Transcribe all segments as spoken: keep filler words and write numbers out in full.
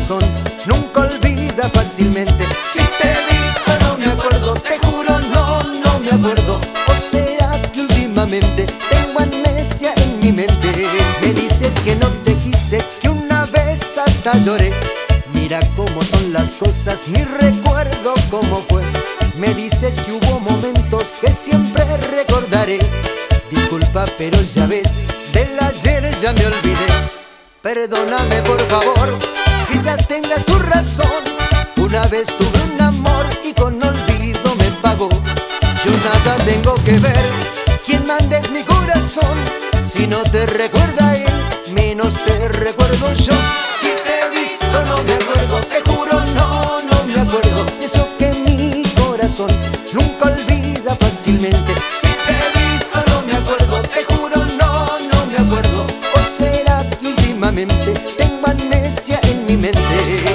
corazón nunca olvida fácilmente. Si te he visto no me acuerdo, te juro no, no me acuerdo. ¿O será que últimamente tengo amnesia en mi mente? Me dices que no te quise, que una vez hasta lloré. Mira cómo son las cosas, ni recuerdo cómo fue. Me dices que hubo momentos que siempre recordaré. Disculpa, pero ya ves, del ayer ya me olvidé. Perdóname por favor, quizás tengas tu razón. Una vez tuve un amor y con olvido me pagó. Yo nada tengo que ver, quien manda es mi corazón. Si no te recuerda él, menos te recuerdo yo. Si te he visto no me acuerdo, te juro no, no me acuerdo. Eso que mi corazón nunca olvida fácilmente. Si te he visto no me acuerdo, te juro no, no me acuerdo. ¿O será que últimamente tengo amnesia en mi mente?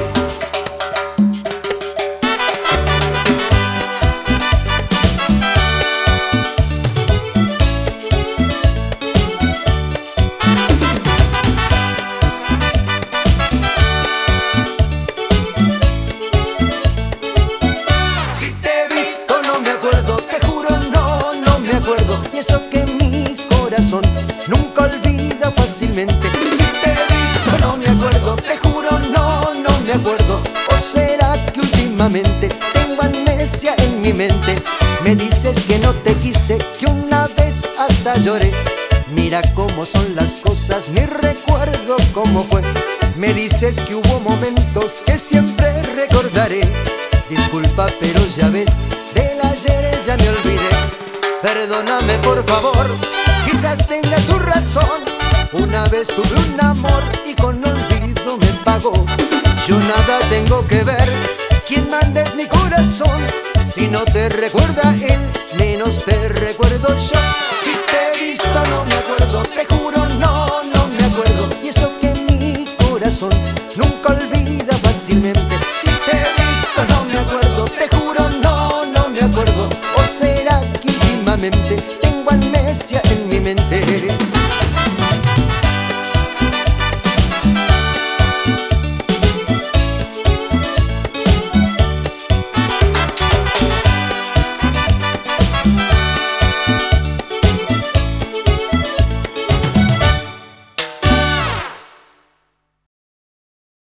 Y eso que mi corazón nunca olvida fácilmente. Si te he visto no me acuerdo, te juro no, no me acuerdo. ¿O será que últimamente tengo amnesia en mi mente? Me dices que no te quise, que una vez hasta lloré. Mira cómo son las cosas, ni recuerdo cómo fue. Me dices que hubo momentos que siempre recordaré. Disculpa, pero ya ves, del ayer ya me olvidé. Perdóname por favor, quizás tenga tu razón. Una vez tuve un amor y con olvido me pagó. Yo nada tengo que ver, quien manda es mi corazón. Si no te recuerda él, menos te recuerdo yo. Si te he visto no me acuerdo, te juro no, no me acuerdo. Y eso que mi corazón nunca olvida fácilmente. Si te he visto no me acuerdo, te juro no, no me acuerdo. ¿O será que últimamente tengo amnesia en mi mente?